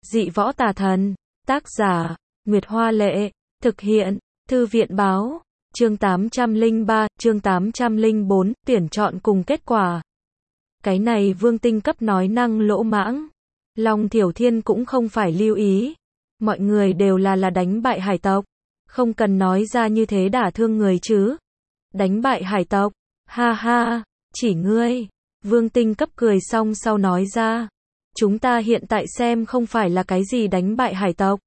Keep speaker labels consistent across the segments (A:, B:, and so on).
A: Dị võ tà thần. Tác giả, Nguyệt Hoa Lệ. Thực hiện, Thư viện Báo. Chương 803, chương 804, tuyển chọn cùng kết quả. Cái này Vương Tinh cấp nói năng lỗ mãng. Long Thiểu Thiên cũng không phải lưu ý. Mọi người đều là đánh bại hải tộc. Không cần nói ra như thế đả thương người chứ. Đánh bại hải tộc. Ha ha, chỉ ngươi. Vương Tinh cấp cười xong sau nói ra. Chúng ta hiện tại xem không phải là cái gì đánh bại hải tộc,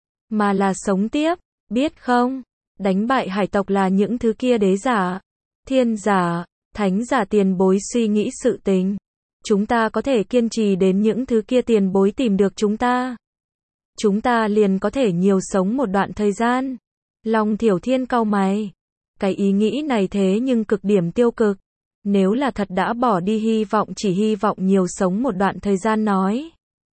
A: mà là sống tiếp, biết không? Đánh bại hải tộc là những thứ kia đế giả, thiên giả, thánh giả tiền bối suy nghĩ sự tình. Chúng ta có thể kiên trì đến những thứ kia tiền bối tìm được chúng ta. Chúng ta liền có thể nhiều sống một đoạn thời gian. Long Thiểu Thiên cau mày. Cái ý nghĩ này thế nhưng cực điểm tiêu cực. Nếu là thật đã bỏ đi hy vọng chỉ hy vọng nhiều sống một đoạn thời gian nói.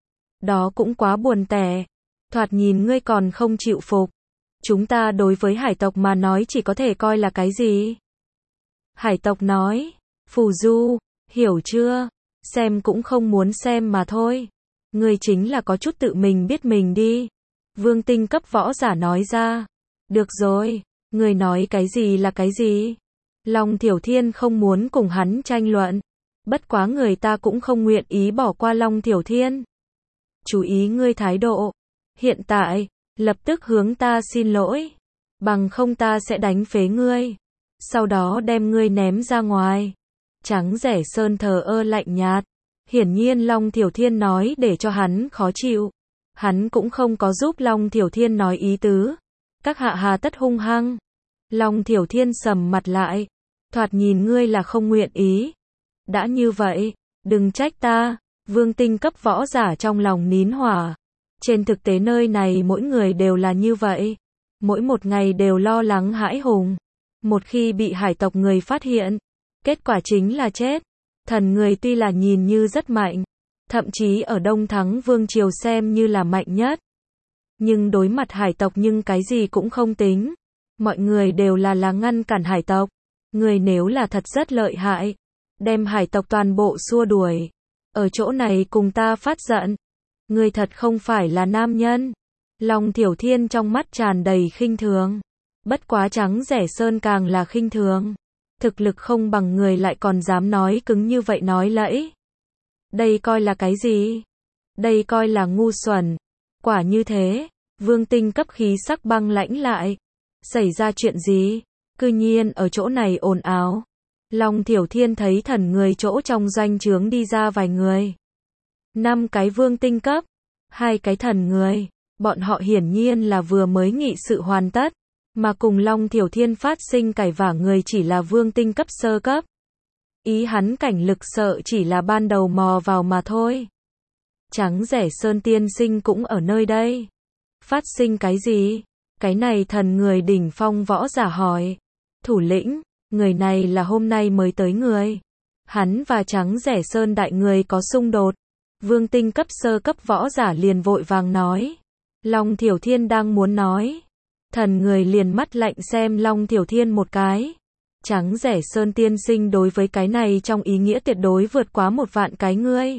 A: Đó cũng quá buồn tẻ. Thoạt nhìn ngươi còn không chịu phục. Chúng ta đối với hải tộc mà nói chỉ có thể coi là cái gì? Hải tộc nói. Phù du, hiểu chưa? Xem cũng không muốn xem mà thôi. Ngươi chính là có chút tự mình biết mình đi. Vương Tinh cấp võ giả nói ra. Được rồi, ngươi nói cái gì là cái gì? Long Thiểu Thiên không muốn cùng hắn tranh luận. Bất quá người ta cũng không nguyện ý bỏ qua Long Thiểu Thiên. Chú ý ngươi thái độ. Hiện tại, lập tức hướng ta xin lỗi. Bằng không ta sẽ đánh phế ngươi. Sau đó đem ngươi ném ra ngoài. Trắng Rẻ Sơn thờ ơ lạnh nhạt. Hiển nhiên Long Thiểu Thiên nói để cho hắn khó chịu. Hắn cũng không có giúp Long Thiểu Thiên nói ý tứ. Các hạ hà tất hung hăng. Long Thiểu Thiên sầm mặt lại. Thoạt nhìn ngươi là không nguyện ý. Đã như vậy, đừng trách ta. Vương Tinh cấp võ giả trong lòng nín hỏa. Trên thực tế nơi này mỗi người đều là như vậy. Mỗi một ngày đều lo lắng hãi hùng. Một khi bị hải tộc người phát hiện, kết quả chính là chết. Thần người tuy là nhìn như rất mạnh, thậm chí ở Đông Thắng Vương Triều xem như là mạnh nhất. Nhưng đối mặt hải tộc nhưng cái gì cũng không tính. Mọi người đều là ngăn cản hải tộc. Người nếu là thật rất lợi hại, đem hải tộc toàn bộ xua đuổi. Ở chỗ này cùng ta phát giận. Người thật không phải là nam nhân. Long Thiểu Thiên trong mắt tràn đầy khinh thường. Bất quá Trắng Rẻ Sơn càng là khinh thường. Thực lực không bằng người lại còn dám nói cứng như vậy nói lẫy. Đây coi là cái gì? Đây coi là ngu xuẩn. Quả như thế, Vương Tinh cấp khí sắc băng lãnh lại. Xảy ra chuyện gì? Cư nhiên ở chỗ này ồn ào. Long Thiểu Thiên thấy thần người chỗ trong doanh trướng đi ra vài người. 5 cái Vương Tinh cấp, 2 cái thần người. Bọn họ hiển nhiên là vừa mới nghị sự hoàn tất. Mà cùng Long Thiểu Thiên phát sinh cãi vã người chỉ là Vương Tinh cấp sơ cấp. Ý hắn cảnh lực sợ chỉ là ban đầu mò vào mà thôi. Trắng Rẻ Sơn tiên sinh cũng ở nơi đây. Phát sinh cái gì? Cái này thần người đỉnh phong võ giả hỏi. Thủ lĩnh, người này là hôm nay mới tới người. Hắn và Trắng Rẻ Sơn đại người có xung đột. Vương Tinh cấp sơ cấp võ giả liền vội vàng nói. Long Thiểu Thiên đang muốn nói. Thần người liền mắt lạnh xem Long Thiểu Thiên một cái. Trắng Rẻ Sơn tiên sinh đối với cái này trong ý nghĩa tuyệt đối vượt quá 1 vạn cái ngươi.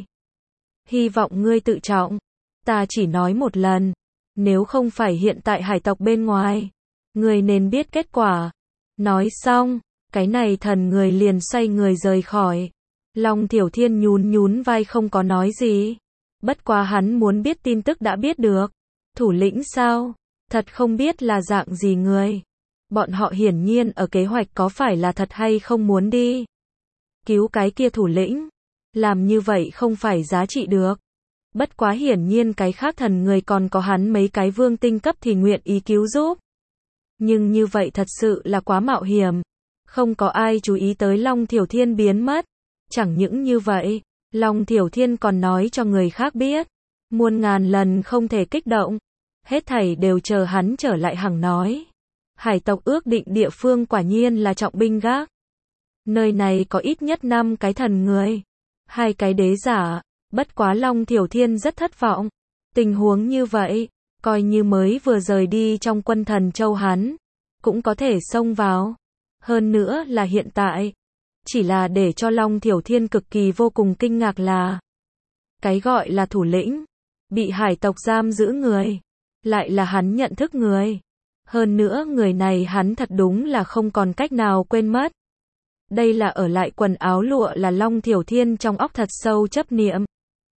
A: Hy vọng ngươi tự trọng. Ta chỉ nói một lần. Nếu không phải hiện tại hải tộc bên ngoài, ngươi nên biết kết quả. Nói xong, cái này thần người liền xoay người rời khỏi. Long Thiểu Thiên nhún vai không có nói gì. Bất quá hắn muốn biết tin tức đã biết được. Thủ lĩnh sao? Thật không biết là dạng gì người. Bọn họ hiển nhiên ở kế hoạch có phải là thật hay không muốn đi cứu cái kia thủ lĩnh. Làm như vậy không phải giá trị được. Bất quá hiển nhiên cái khác thần người còn có hắn mấy cái Vương Tinh cấp thì nguyện ý cứu giúp. Nhưng như vậy thật sự là quá mạo hiểm. Không có ai chú ý tới Long Thiểu Thiên biến mất. Chẳng những như vậy, Long Thiểu Thiên còn nói cho người khác biết. Muôn ngàn lần không thể kích động. Hết thảy đều chờ hắn trở lại hằng nói. Hải tộc ước định địa phương quả nhiên là trọng binh gác. Nơi này có ít nhất 5 cái thần người. 2 cái đế giả. Bất quá Long Thiểu Thiên rất thất vọng. Tình huống như vậy, coi như mới vừa rời đi trong quân thần châu hắn, cũng có thể xông vào. Hơn nữa là hiện tại. Chỉ là để cho Long Thiểu Thiên cực kỳ vô cùng kinh ngạc là cái gọi là thủ lĩnh, bị hải tộc giam giữ người. Lại là hắn nhận thức người. Hơn nữa người này hắn thật đúng là không còn cách nào quên mất. Đây là ở lại quần áo lụa là Long Thiểu Thiên trong óc thật sâu chấp niệm.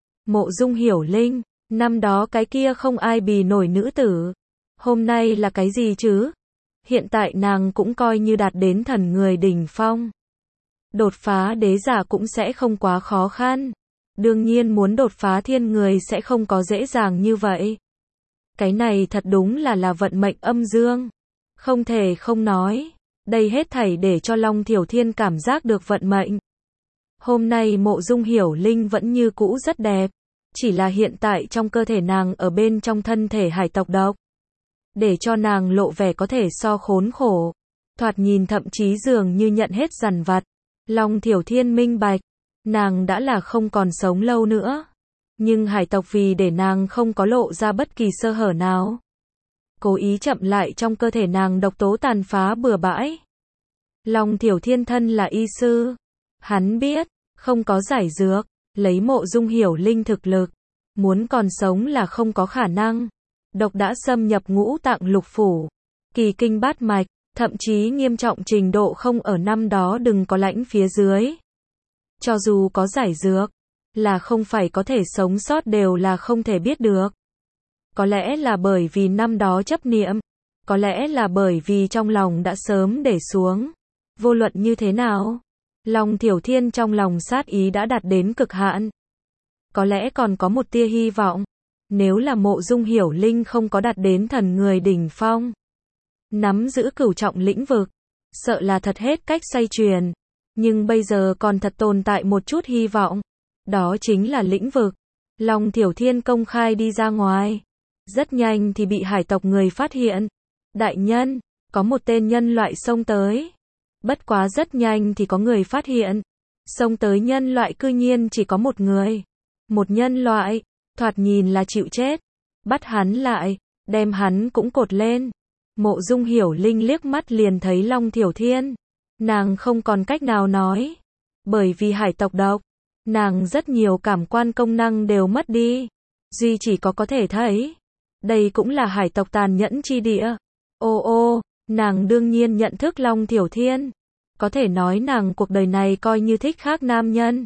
A: Mộ Dung Hiểu Linh, năm đó cái kia không ai bì nổi nữ tử. Hôm nay là cái gì chứ? Hiện tại nàng cũng coi như đạt đến thần người đỉnh phong. Đột phá đế giả cũng sẽ không quá khó khăn. Đương nhiên muốn đột phá thiên người sẽ không có dễ dàng như vậy. Cái này thật đúng là vận mệnh âm dương. Không thể không nói. Đây hết thảy để cho Long Thiểu Thiên cảm giác được vận mệnh. Hôm nay Mộ Dung Hiểu Linh vẫn như cũ rất đẹp. Chỉ là hiện tại trong cơ thể nàng ở bên trong thân thể hải tộc độc. Để cho nàng lộ vẻ có thể so khốn khổ. Thoạt nhìn thậm chí dường như nhận hết dằn vặt. Long Thiểu Thiên minh bạch. Nàng đã là không còn sống lâu nữa. Nhưng hải tộc vì để nàng không có lộ ra bất kỳ sơ hở nào. Cố ý chậm lại trong cơ thể nàng độc tố tàn phá bừa bãi. Long Thiểu Thiên thân là y sư. Hắn biết, không có giải dược, lấy Mộ Dung Hiểu Linh thực lực. Muốn còn sống là không có khả năng. Độc đã xâm nhập ngũ tạng lục phủ. Kỳ kinh bát mạch, thậm chí nghiêm trọng trình độ không ở năm đó đừng có lãnh phía dưới. Cho dù có giải dược, là không phải có thể sống sót đều là không thể biết được. Có lẽ là bởi vì năm đó chấp niệm, có lẽ là bởi vì trong lòng đã sớm để xuống. Vô luận như thế nào, Long Thiểu Thiên trong lòng sát ý đã đạt đến cực hạn. Có lẽ còn có một tia hy vọng, nếu là Mộ Dung Hiểu Linh không có đạt đến thần người đỉnh phong, nắm giữ cửu trọng lĩnh vực, sợ là thật hết cách xoay chuyển. Nhưng bây giờ còn thật tồn tại một chút hy vọng. Đó chính là lĩnh vực. Long Thiểu Thiên công khai đi ra ngoài. Rất nhanh thì bị hải tộc người phát hiện. Đại nhân, có một tên nhân loại xông tới. Bất quá rất nhanh thì có người phát hiện. Xông tới nhân loại cư nhiên chỉ có một người. Một nhân loại, thoạt nhìn là chịu chết. Bắt hắn lại, đem hắn cũng cột lên. Mộ Dung Hiểu Linh liếc mắt liền thấy Long Thiểu Thiên. Nàng không còn cách nào nói. Bởi vì hải tộc độc, nàng rất nhiều cảm quan công năng đều mất đi. Duy chỉ có thể thấy. Đây cũng là hải tộc tàn nhẫn chi địa. Ô, nàng đương nhiên nhận thức Long Thiểu Thiên. Có thể nói nàng cuộc đời này coi như thích khác nam nhân.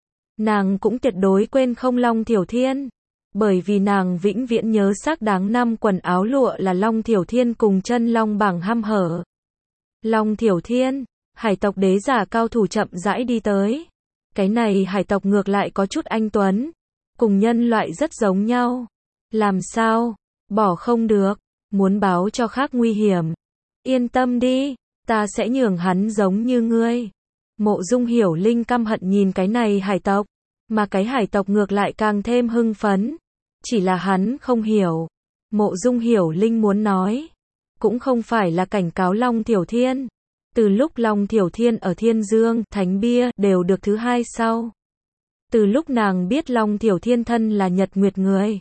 A: Nàng cũng tuyệt đối quên không Long Thiểu Thiên. Bởi vì nàng vĩnh viễn nhớ xác đáng năm quần áo lụa là Long Thiểu Thiên cùng chân long bằng hăm hở. Long Thiểu Thiên, hải tộc đế giả cao thủ chậm rãi đi tới. Cái này hải tộc ngược lại có chút anh tuấn. Cùng nhân loại rất giống nhau. Làm sao? Bỏ không được. Muốn báo cho khác nguy hiểm. Yên tâm đi. Ta sẽ nhường hắn giống như ngươi. Mộ Dung Hiểu Linh căm hận nhìn cái này hải tộc. Mà cái hải tộc ngược lại càng thêm hưng phấn. Chỉ là hắn không hiểu. Mộ Dung Hiểu Linh muốn nói. Cũng không phải là cảnh cáo Long Thiểu Thiên. Từ lúc Long Thiểu Thiên ở Thiên Dương, Thánh Bia đều được thứ hai sau. Từ lúc nàng biết Long Thiểu Thiên thân là Nhật Nguyệt người.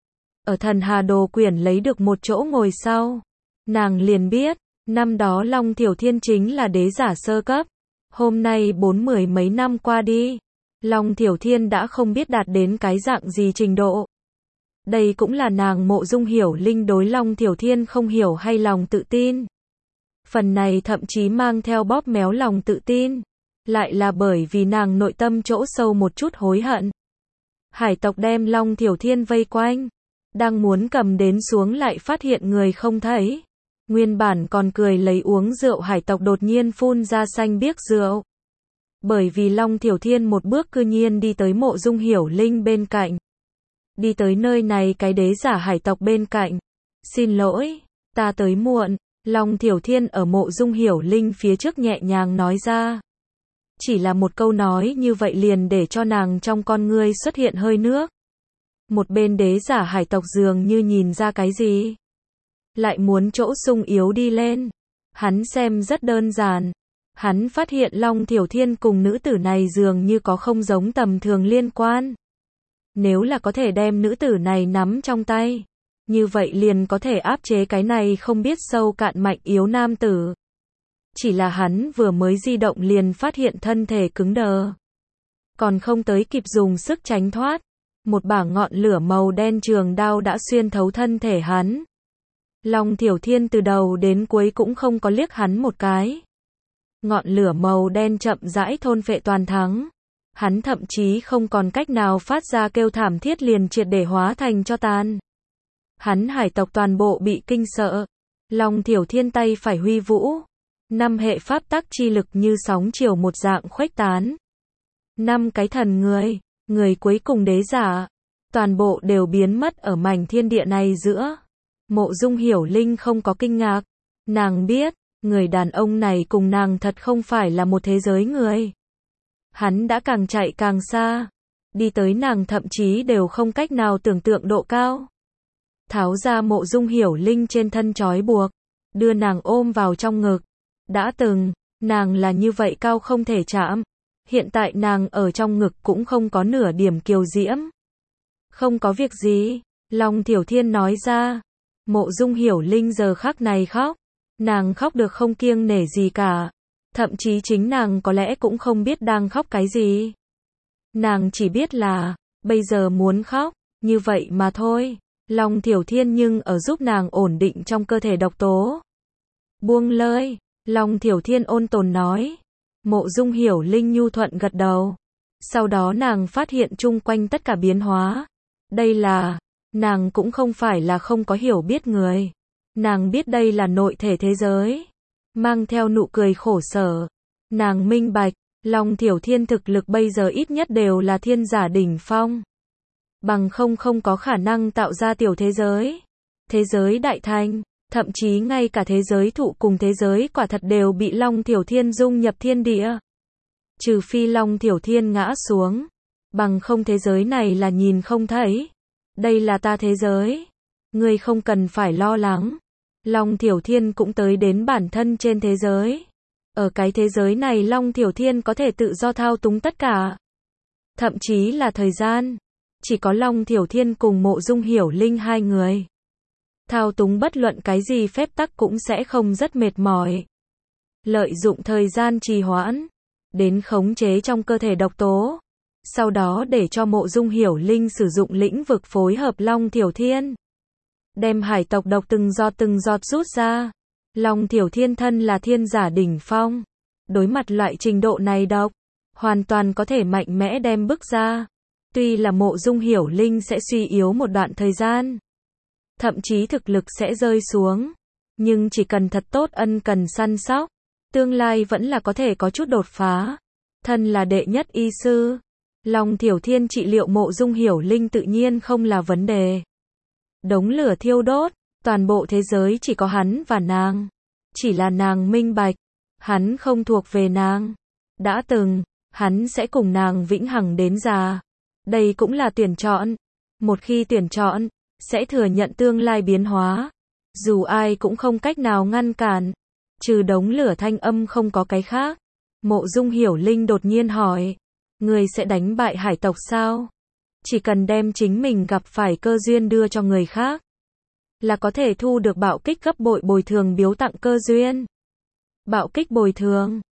A: Ở Thần Hà Đồ Quyển lấy được một chỗ ngồi sau. Nàng liền biết, năm đó Long Thiểu Thiên chính là đế giả sơ cấp. Hôm nay 40 mấy năm qua đi. Long Thiểu Thiên đã không biết đạt đến cái dạng gì trình độ. Đây cũng là nàng Mộ Dung Hiểu Linh đối Long Thiểu Thiên không hiểu hay lòng tự tin. Phần này thậm chí mang theo bóp méo lòng tự tin. Lại là bởi vì nàng nội tâm chỗ sâu một chút hối hận. Hải tộc đem Long Thiểu Thiên vây quanh. Đang muốn cầm đến xuống lại phát hiện người không thấy. Nguyên bản còn cười lấy uống rượu hải tộc đột nhiên phun ra xanh biếc rượu. Bởi vì Long Thiểu Thiên một bước cư nhiên đi tới Mộ Dung Hiểu Linh bên cạnh. Đi tới nơi này cái đế giả hải tộc bên cạnh. Xin lỗi, ta tới muộn. Long Thiểu Thiên ở Mộ Dung Hiểu Linh phía trước nhẹ nhàng nói ra. Chỉ là một câu nói như vậy liền để cho nàng trong con ngươi xuất hiện hơi nước. Một bên đế giả hải tộc dường như nhìn ra cái gì. Lại muốn chỗ sung yếu đi lên. Hắn xem rất đơn giản. Hắn phát hiện Long Thiểu Thiên cùng nữ tử này dường như có không giống tầm thường liên quan. Nếu là có thể đem nữ tử này nắm trong tay. Như vậy liền có thể áp chế cái này không biết sâu cạn mạnh yếu nam tử. Chỉ là hắn vừa mới di động liền phát hiện thân thể cứng đờ. Còn không tới kịp dùng sức tránh thoát. một bả ngọn lửa màu đen trường đao đã xuyên thấu thân thể hắn. Long Thiểu Thiên từ đầu đến cuối cũng không có liếc hắn một cái. Ngọn lửa màu đen chậm rãi thôn phệ toàn thắng. Hắn thậm chí không còn cách nào phát ra kêu thảm thiết liền triệt để hóa thành tro tàn. Hắn hải tộc toàn bộ bị kinh sợ. Long Thiểu Thiên tay phải huy vũ. 5 hệ pháp tắc chi lực như sóng chiều một dạng khuếch tán. 5 cái thần người, người cuối cùng đế giả, toàn bộ đều biến mất ở mảnh thiên địa này giữa. Mộ Dung Hiểu Linh không có kinh ngạc. Nàng biết, người đàn ông này cùng nàng thật không phải là một thế giới người. Hắn đã càng chạy càng xa. Đi tới nàng thậm chí đều không cách nào tưởng tượng độ cao. Tháo ra Mộ Dung Hiểu Linh trên thân trói buộc. Đưa nàng ôm vào trong ngực. Đã từng, nàng là như vậy cao không thể chạm. Hiện tại nàng ở trong ngực cũng không có nửa điểm kiều diễm. Không có việc gì, Long Thiểu Thiên nói ra. Mộ Dung Hiểu Linh giờ khắc này khóc. Nàng khóc được không kiêng nể gì cả. Thậm chí chính nàng có lẽ cũng không biết đang khóc cái gì. Nàng chỉ biết là, bây giờ muốn khóc, như vậy mà thôi. Long Thiểu Thiên nhưng ở giúp nàng ổn định trong cơ thể độc tố. Buông lơi, Long Thiểu Thiên ôn tồn nói. Mộ Dung Hiểu Linh nhu thuận gật đầu. Sau đó nàng phát hiện chung quanh tất cả biến hóa. Đây là, nàng cũng không phải là không có hiểu biết người. Nàng biết đây là nội thể thế giới. Mang theo nụ cười khổ sở. Nàng minh bạch, Long Thiểu Thiên thực lực bây giờ ít nhất đều là thiên giả đỉnh phong. Bằng không có khả năng tạo ra tiểu thế giới. Thế giới đại thành, thậm chí ngay cả thế giới thụ cùng thế giới quả thật đều bị Long Thiểu Thiên dung nhập thiên địa. Trừ phi Long Thiểu Thiên ngã xuống. Bằng không thế giới này là nhìn không thấy. Đây là ta thế giới. Ngươi không cần phải lo lắng. Long Thiểu Thiên cũng tới đến bản thân trên thế giới. Ở cái thế giới này Long Thiểu Thiên có thể tự do thao túng tất cả. Thậm chí là thời gian. Chỉ có Long Thiểu Thiên cùng Mộ Dung Hiểu Linh hai người. Thao túng bất luận cái gì phép tắc cũng sẽ không rất mệt mỏi. Lợi dụng thời gian trì hoãn. Đến khống chế trong cơ thể độc tố. Sau đó để cho Mộ Dung Hiểu Linh sử dụng lĩnh vực phối hợp Long Thiểu Thiên. Đem hải tộc độc từng giọt rút ra. Long Thiểu Thiên thân là thiên giả đỉnh phong. Đối mặt loại trình độ này độc, hoàn toàn có thể mạnh mẽ đem bức ra. Tuy là Mộ Dung Hiểu Linh sẽ suy yếu một đoạn thời gian. Thậm chí thực lực sẽ rơi xuống. Nhưng chỉ cần thật tốt ân cần săn sóc. Tương lai vẫn là có thể có chút đột phá. Thân là đệ nhất y sư. Long Thiểu Thiên trị liệu Mộ Dung Hiểu Linh tự nhiên không là vấn đề. Đống lửa thiêu đốt, toàn bộ thế giới chỉ có hắn và nàng. Chỉ là nàng minh bạch, hắn không thuộc về nàng. Đã từng, hắn sẽ cùng nàng vĩnh hằng đến già. Đây cũng là tuyển chọn. Một khi tuyển chọn, sẽ thừa nhận tương lai biến hóa. Dù ai cũng không cách nào ngăn cản. Trừ đống lửa thanh âm không có cái khác. Mộ Dung Hiểu Linh đột nhiên hỏi. Người sẽ đánh bại hải tộc sao? Chỉ cần đem chính mình gặp phải cơ duyên đưa cho người khác. Là có thể thu được bạo kích gấp bội bồi thường biếu tặng cơ duyên. Bạo kích bồi thường.